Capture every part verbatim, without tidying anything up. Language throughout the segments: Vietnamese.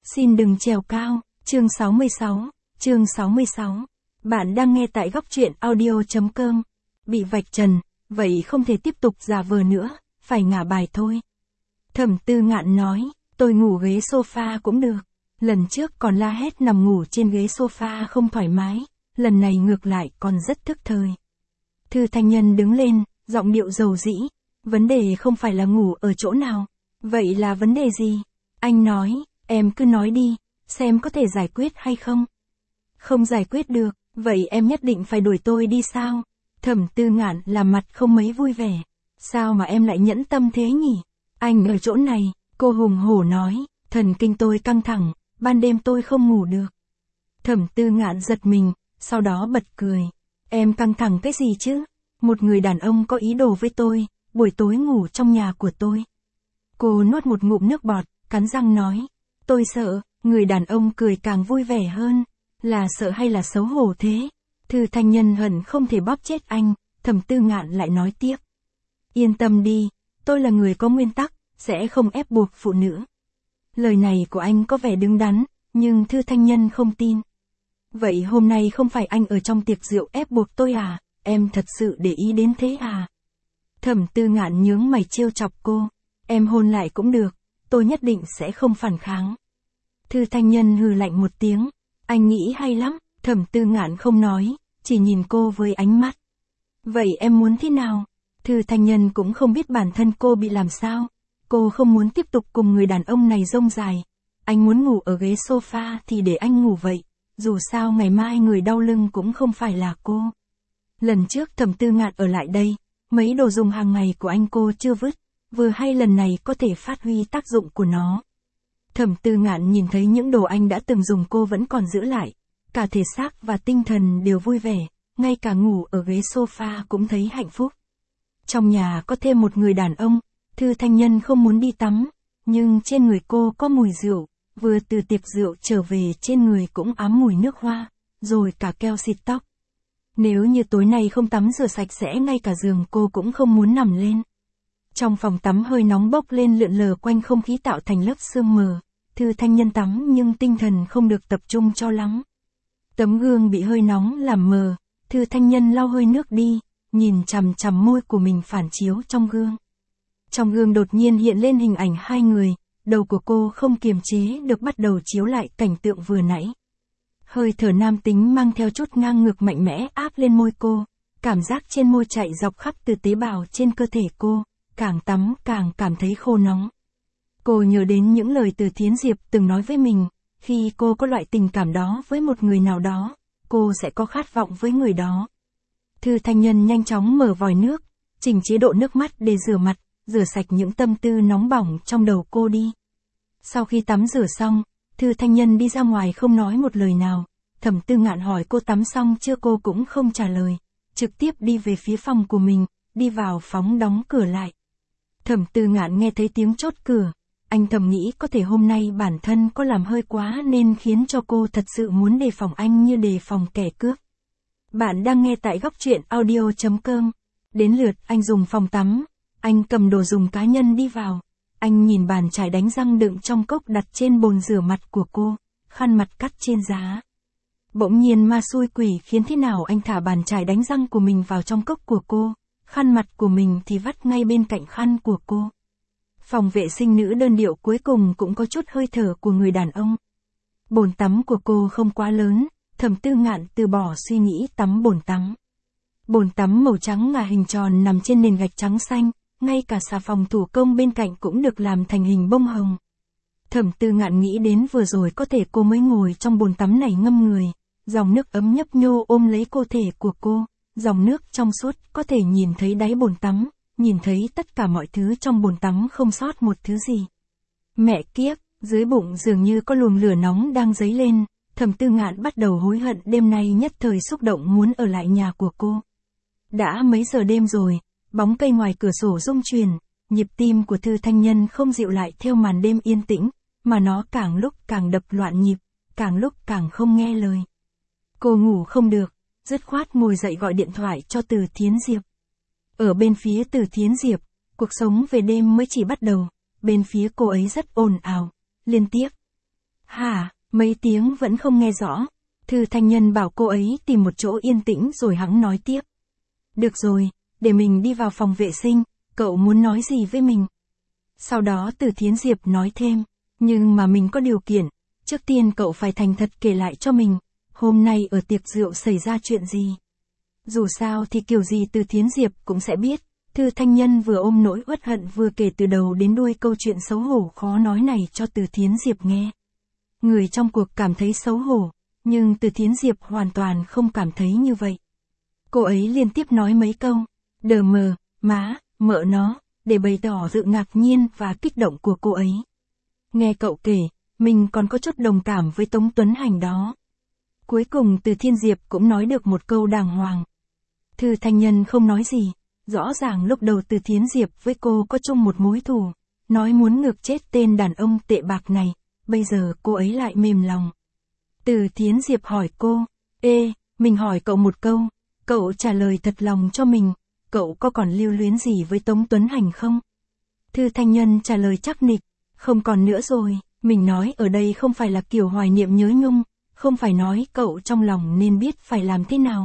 Xin đừng trèo cao, chương sáu mươi sáu, chương sáu mươi sáu. Bạn đang nghe tại góc truyện audio.com. Bị vạch trần, vậy không thể tiếp tục giả vờ nữa, phải ngả bài thôi. Thẩm Tư Ngạn nói, tôi ngủ ghế sofa cũng được. Lần trước còn la hét nằm ngủ trên ghế sofa không thoải mái, lần này ngược lại còn rất thức thời. Thư Thanh Nhân đứng lên, giọng điệu dầu dĩ. Vấn đề không phải là ngủ ở chỗ nào. Vậy là vấn đề gì? Anh nói, em cứ nói đi, xem có thể giải quyết hay không. Không giải quyết được, vậy em nhất định phải đuổi tôi đi sao? Thẩm Tư Ngạn làm mặt không mấy vui vẻ. Sao mà em lại nhẫn tâm thế nhỉ? Anh ở chỗ này, cô hùng hổ nói, thần kinh tôi căng thẳng, ban đêm tôi không ngủ được. Thẩm Tư Ngạn giật mình, sau đó bật cười. Em căng thẳng cái gì chứ? Một người đàn ông có ý đồ với tôi, buổi tối ngủ trong nhà của tôi. Cô nuốt một ngụm nước bọt, cắn răng nói. Tôi sợ, người đàn ông cười càng vui vẻ hơn. Là sợ hay là xấu hổ thế? Thư Thanh Nhân hận không thể bóp chết anh, Thẩm Tư Ngạn lại nói tiếp. Yên tâm đi, tôi là người có nguyên tắc, sẽ không ép buộc phụ nữ. Lời này của anh có vẻ đứng đắn, nhưng Thư Thanh Nhân không tin. Vậy hôm nay không phải anh ở trong tiệc rượu ép buộc tôi à, em thật sự để ý đến thế à? Thẩm Tư Ngạn nhướng mày trêu chọc cô. Em hôn lại cũng được, tôi nhất định sẽ không phản kháng. Thư Thanh Nhân hừ lạnh một tiếng. Anh nghĩ hay lắm, Thẩm Tư Ngạn không nói, chỉ nhìn cô với ánh mắt. Vậy em muốn thế nào? Thư Thanh Nhân cũng không biết bản thân cô bị làm sao. Cô không muốn tiếp tục cùng người đàn ông này rông dài. Anh muốn ngủ ở ghế sofa thì để anh ngủ vậy. Dù sao ngày mai người đau lưng cũng không phải là cô. Lần trước Thẩm Tư Ngạn ở lại đây, mấy đồ dùng hàng ngày của anh cô chưa vứt. Vừa hay lần này có thể phát huy tác dụng của nó. Thẩm Tư Ngạn nhìn thấy những đồ anh đã từng dùng cô vẫn còn giữ lại. Cả thể xác và tinh thần đều vui vẻ, ngay cả ngủ ở ghế sofa cũng thấy hạnh phúc. Trong nhà có thêm một người đàn ông, Thư Thanh Nhân không muốn đi tắm, nhưng trên người cô có mùi rượu, vừa từ tiệc rượu trở về trên người cũng ám mùi nước hoa, rồi cả keo xịt tóc. Nếu như tối nay không tắm rửa sạch sẽ ngay cả giường cô cũng không muốn nằm lên. Trong phòng tắm hơi nóng bốc lên lượn lờ quanh không khí tạo thành lớp sương mờ. Thư Thanh Nhân tắm nhưng tinh thần không được tập trung cho lắm. Tấm gương bị hơi nóng làm mờ, Thư Thanh Nhân lau hơi nước đi, nhìn chằm chằm môi của mình phản chiếu trong gương. Trong gương đột nhiên hiện lên hình ảnh hai người, đầu của cô không kiềm chế được bắt đầu chiếu lại cảnh tượng vừa nãy. Hơi thở nam tính mang theo chút ngang ngược mạnh mẽ áp lên môi cô, cảm giác trên môi chạy dọc khắp từ tế bào trên cơ thể cô, càng tắm càng cảm thấy khô nóng. Cô nhớ đến những lời từ Thiến Diệp từng nói với mình, khi cô có loại tình cảm đó với một người nào đó, cô sẽ có khát vọng với người đó. Thư Thanh Nhân nhanh chóng mở vòi nước, chỉnh chế độ nước mắt để rửa mặt, rửa sạch những tâm tư nóng bỏng trong đầu cô đi. Sau khi tắm rửa xong, Thư Thanh Nhân đi ra ngoài không nói một lời nào. Thẩm Tư Ngạn hỏi cô tắm xong chưa, cô cũng không trả lời, trực tiếp đi về phía phòng của mình, đi vào phòng đóng cửa lại. Thẩm Tư Ngạn nghe thấy tiếng chốt cửa. Anh thầm nghĩ có thể hôm nay bản thân có làm hơi quá nên khiến cho cô thật sự muốn đề phòng anh như đề phòng kẻ cướp. Bạn đang nghe tại góc truyện audio.com. Đến lượt anh dùng phòng tắm. Anh cầm đồ dùng cá nhân đi vào. Anh nhìn bàn chải đánh răng đựng trong cốc đặt trên bồn rửa mặt của cô, khăn mặt cắt trên giá. Bỗng nhiên ma xui quỷ khiến thế nào anh thả bàn chải đánh răng của mình vào trong cốc của cô, khăn mặt của mình thì vắt ngay bên cạnh khăn của cô. Phòng vệ sinh nữ đơn điệu cuối cùng cũng có chút hơi thở của người đàn ông. Bồn tắm của cô không quá lớn, Thẩm Tư Ngạn từ bỏ suy nghĩ tắm bồn tắm. Bồn tắm màu trắng ngà hình tròn nằm trên nền gạch trắng xanh, ngay cả xà phòng thủ công bên cạnh cũng được làm thành hình bông hồng. Thẩm Tư Ngạn nghĩ đến vừa rồi có thể cô mới ngồi trong bồn tắm này ngâm người, dòng nước ấm nhấp nhô ôm lấy cơ thể của cô, dòng nước trong suốt có thể nhìn thấy đáy bồn tắm. Nhìn thấy tất cả mọi thứ trong bồn tắm không sót một thứ gì. Mẹ kiếp, dưới bụng dường như có luồng lửa nóng đang dấy lên, Thẩm Tư Ngạn bắt đầu hối hận đêm nay nhất thời xúc động muốn ở lại nhà của cô. Đã mấy giờ đêm rồi, bóng cây ngoài cửa sổ rung chuyển, nhịp tim của Thư Thanh Nhân không dịu lại theo màn đêm yên tĩnh, mà nó càng lúc càng đập loạn nhịp, càng lúc càng không nghe lời. Cô ngủ không được, dứt khoát ngồi dậy gọi điện thoại cho Từ Thiến Diệp. Ở bên phía Từ Thiến Diệp, cuộc sống về đêm mới chỉ bắt đầu, bên phía cô ấy rất ồn ào, liên tiếp. Hả, mấy tiếng vẫn không nghe rõ. Thư Thanh Nhân bảo cô ấy tìm một chỗ yên tĩnh rồi hẵng nói tiếp. Được rồi, để mình đi vào phòng vệ sinh, cậu muốn nói gì với mình? Sau đó Từ Thiến Diệp nói thêm, nhưng mà mình có điều kiện, trước tiên cậu phải thành thật kể lại cho mình, hôm nay ở tiệc rượu xảy ra chuyện gì. Dù sao thì kiểu gì Từ Thiến Diệp cũng sẽ biết, Thư Thanh Nhân vừa ôm nỗi uất hận vừa kể từ đầu đến đuôi câu chuyện xấu hổ khó nói này cho Từ Thiến Diệp nghe. Người trong cuộc cảm thấy xấu hổ, nhưng Từ Thiến Diệp hoàn toàn không cảm thấy như vậy. Cô ấy liên tiếp nói mấy câu, đờ mờ, má, mợ nó, để bày tỏ sự ngạc nhiên và kích động của cô ấy. Nghe cậu kể, mình còn có chút đồng cảm với Tống Tuấn Hành đó. Cuối cùng Từ Thiên Diệp cũng nói được một câu đàng hoàng. Thư Thanh Nhân không nói gì, rõ ràng lúc đầu Từ Thiến Diệp với cô có chung một mối thù, nói muốn ngược chết tên đàn ông tệ bạc này, bây giờ cô ấy lại mềm lòng. Từ Thiến Diệp hỏi cô, ê, mình hỏi cậu một câu, cậu trả lời thật lòng cho mình, cậu có còn lưu luyến gì với Tống Tuấn Hành không? Thư Thanh Nhân trả lời chắc nịch, không còn nữa rồi, mình nói ở đây không phải là kiểu hoài niệm nhớ nhung, không phải nói cậu trong lòng nên biết phải làm thế nào,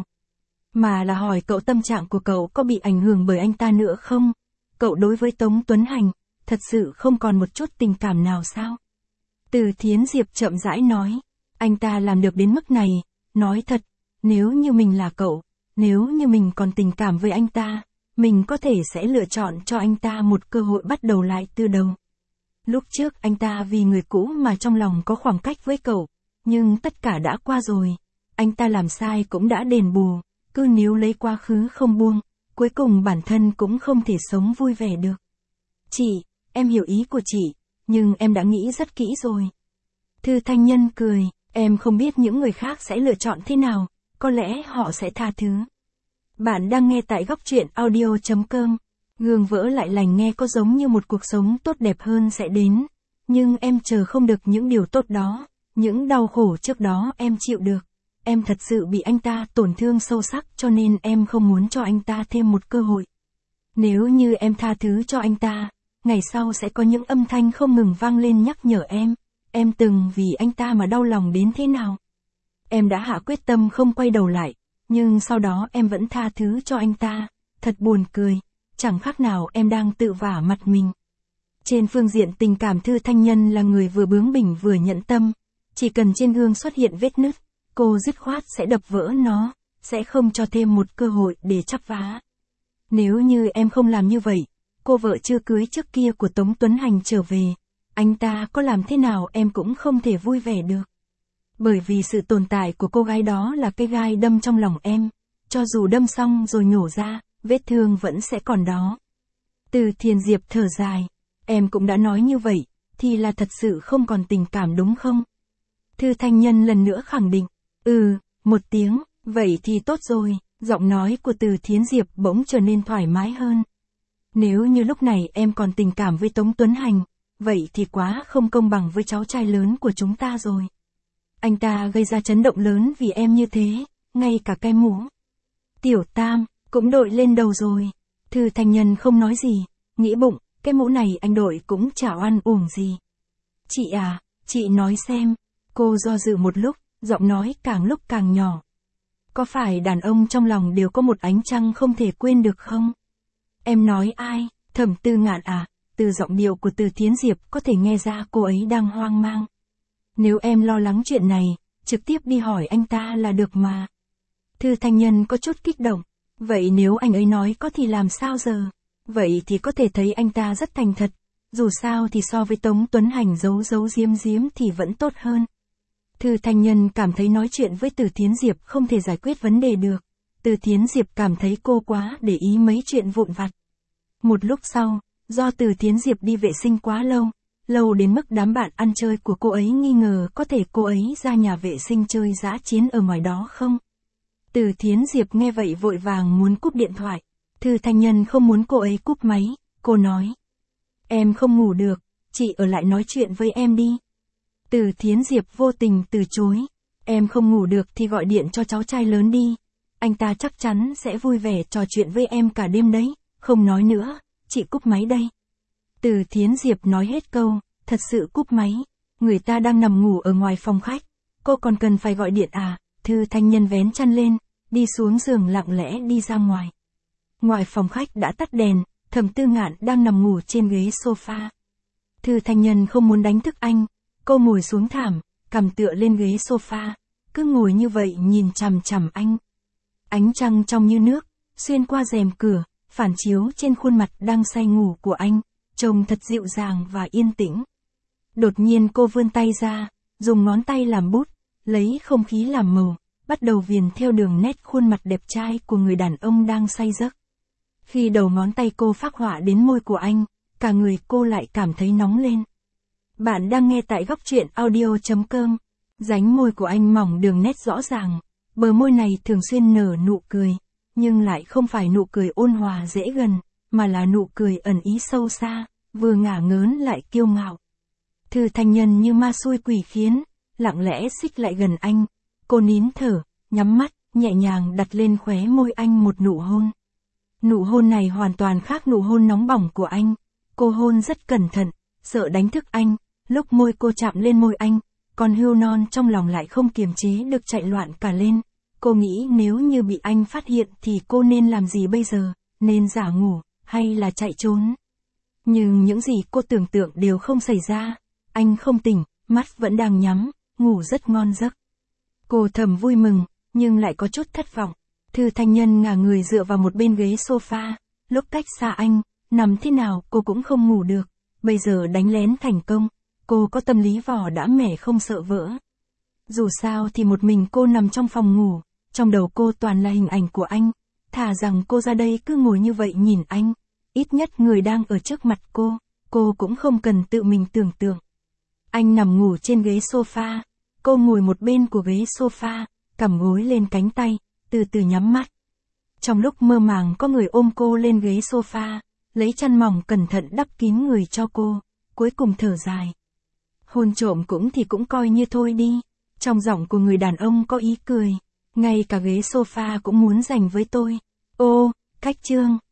mà là hỏi cậu tâm trạng của cậu có bị ảnh hưởng bởi anh ta nữa không? Cậu đối với Tống Tuấn Hành, thật sự không còn một chút tình cảm nào sao? Từ Thiến Diệp chậm rãi nói, anh ta làm được đến mức này, nói thật, nếu như mình là cậu, nếu như mình còn tình cảm với anh ta, mình có thể sẽ lựa chọn cho anh ta một cơ hội bắt đầu lại từ đầu. Lúc trước anh ta vì người cũ mà trong lòng có khoảng cách với cậu, nhưng tất cả đã qua rồi, anh ta làm sai cũng đã đền bù, cứ níu lấy quá khứ không buông, cuối cùng bản thân cũng không thể sống vui vẻ được. Chị, em hiểu ý của chị, nhưng em đã nghĩ rất kỹ rồi. Thư Thanh Nhân cười, em không biết những người khác sẽ lựa chọn thế nào, có lẽ họ sẽ tha thứ. Bạn đang nghe tại góc truyện audio chấm com. Gương vỡ lại lành nghe có giống như một cuộc sống tốt đẹp hơn sẽ đến, nhưng em chờ không được những điều tốt đó, những đau khổ trước đó em chịu được. Em thật sự bị anh ta tổn thương sâu sắc cho nên em không muốn cho anh ta thêm một cơ hội. Nếu như em tha thứ cho anh ta, ngày sau sẽ có những âm thanh không ngừng vang lên nhắc nhở em, em từng vì anh ta mà đau lòng đến thế nào. Em đã hạ quyết tâm không quay đầu lại, nhưng sau đó em vẫn tha thứ cho anh ta, thật buồn cười, chẳng khác nào em đang tự vả mặt mình. Trên phương diện tình cảm Thư Thanh Nhân là người vừa bướng bỉnh vừa nhẫn tâm, chỉ cần trên gương xuất hiện vết nứt, cô dứt khoát sẽ đập vỡ nó, sẽ không cho thêm một cơ hội để chắp vá. Nếu như em không làm như vậy, cô vợ chưa cưới trước kia của Tống Tuấn Hành trở về, anh ta có làm thế nào em cũng không thể vui vẻ được. Bởi vì sự tồn tại của cô gái đó là cây gai đâm trong lòng em, cho dù đâm xong rồi nhổ ra, vết thương vẫn sẽ còn đó. Từ Thiền Diệp thở dài, em cũng đã nói như vậy, thì là thật sự không còn tình cảm đúng không? Thư Thanh Nhân lần nữa khẳng định, ừ, một tiếng, vậy thì tốt rồi, giọng nói của Từ Thiến Diệp bỗng trở nên thoải mái hơn. Nếu như lúc này em còn tình cảm với Tống Tuấn Hành, vậy thì quá không công bằng với cháu trai lớn của chúng ta rồi. Anh ta gây ra chấn động lớn vì em như thế, ngay cả cái mũ Tiểu Tam cũng đội lên đầu rồi. Thư Thanh Nhân không nói gì, nghĩ bụng, cái mũ này anh đội cũng chả oan uổng gì. Chị à, chị nói xem. Cô do dự một lúc, giọng nói càng lúc càng nhỏ. Có phải đàn ông trong lòng đều có một ánh trăng không thể quên được không? Em nói ai? Thẩm Tư Ngạn à? Từ giọng điệu của Từ Thiến Diệp có thể nghe ra cô ấy đang hoang mang. Nếu em lo lắng chuyện này, trực tiếp đi hỏi anh ta là được mà. Thư Thanh Nhân có chút kích động. Vậy nếu anh ấy nói có thì làm sao giờ? Vậy thì có thể thấy anh ta rất thành thật. Dù sao thì so với Tống Tuấn Hành giấu giấu giếm giếm thì vẫn tốt hơn. Thư Thanh Nhân cảm thấy nói chuyện với Từ Thiến Diệp không thể giải quyết vấn đề được. Từ Thiến Diệp cảm thấy cô quá để ý mấy chuyện vụn vặt. Một lúc sau, do Từ Thiến Diệp đi vệ sinh quá lâu, lâu đến mức đám bạn ăn chơi của cô ấy nghi ngờ có thể cô ấy ra nhà vệ sinh chơi dã chiến ở ngoài đó không. Từ Thiến Diệp nghe vậy vội vàng muốn cúp điện thoại. Thư Thanh Nhân không muốn cô ấy cúp máy, cô nói. Em không ngủ được, chị ở lại nói chuyện với em đi. Từ Thiến Diệp vô tình từ chối. Em không ngủ được thì gọi điện cho cháu trai lớn đi. Anh ta chắc chắn sẽ vui vẻ trò chuyện với em cả đêm đấy. Không nói nữa, chị cúp máy đây. Từ Thiến Diệp nói hết câu, thật sự cúp máy. người ta đang nằm ngủ ở ngoài phòng khách, cô còn cần phải gọi điện à? Thư Thanh Nhân vén chăn lên, đi xuống giường lặng lẽ đi ra ngoài. Ngoài phòng khách đã tắt đèn, Thẩm Tư Ngạn đang nằm ngủ trên ghế sofa. Thư Thanh Nhân không muốn đánh thức anh, cô ngồi xuống thảm, cằm tựa lên ghế sofa, cứ ngồi như vậy nhìn chằm chằm anh. Ánh trăng trong như nước, xuyên qua rèm cửa, phản chiếu trên khuôn mặt đang say ngủ của anh, trông thật dịu dàng và yên tĩnh. Đột nhiên cô vươn tay ra, dùng ngón tay làm bút, lấy không khí làm màu, bắt đầu viền theo đường nét khuôn mặt đẹp trai của người đàn ông đang say giấc. Khi đầu ngón tay cô phác họa đến môi của anh, cả người cô lại cảm thấy nóng lên. Bạn đang nghe tại góc truyện audio chấm com. Dánh môi của anh mỏng đường nét rõ ràng, bờ môi này thường xuyên nở nụ cười, nhưng lại không phải nụ cười ôn hòa dễ gần, mà là nụ cười ẩn ý sâu xa, vừa ngả ngớn lại kiêu ngạo. Thư Thanh Nhân như ma xui quỷ khiến, lặng lẽ xích lại gần anh, cô nín thở, nhắm mắt, nhẹ nhàng đặt lên khóe môi anh một nụ hôn. Nụ hôn này hoàn toàn khác nụ hôn nóng bỏng của anh, cô hôn rất cẩn thận, sợ đánh thức anh, lúc môi cô chạm lên môi anh, con hươu non trong lòng lại không kiềm chế được chạy loạn cả lên. Cô nghĩ nếu như bị anh phát hiện thì cô nên làm gì bây giờ, nên giả ngủ, hay là chạy trốn. Nhưng những gì cô tưởng tượng đều không xảy ra, anh không tỉnh, mắt vẫn đang nhắm, ngủ rất ngon giấc. Cô thầm vui mừng, nhưng lại có chút thất vọng. Thư Thanh Nhân ngả người dựa vào một bên ghế sofa, lúc cách xa anh, nằm thế nào cô cũng không ngủ được, bây giờ đánh lén thành công, cô có tâm lý vỏ đã mẻ không sợ vỡ. Dù sao thì một mình cô nằm trong phòng ngủ, trong đầu cô toàn là hình ảnh của anh, thà rằng cô ra đây cứ ngồi như vậy nhìn anh, ít nhất người đang ở trước mặt cô, cô cũng không cần tự mình tưởng tượng. Anh nằm ngủ trên ghế sofa, cô ngồi một bên của ghế sofa, cằm gối lên cánh tay, từ từ nhắm mắt. Trong lúc mơ màng có người ôm cô lên ghế sofa, lấy chăn mỏng cẩn thận đắp kín người cho cô, cuối cùng thở dài. Hôn trộm cũng thì cũng coi như thôi đi, trong giọng của người đàn ông có ý cười, ngay cả ghế sofa cũng muốn dành với tôi. Ô, cách chương.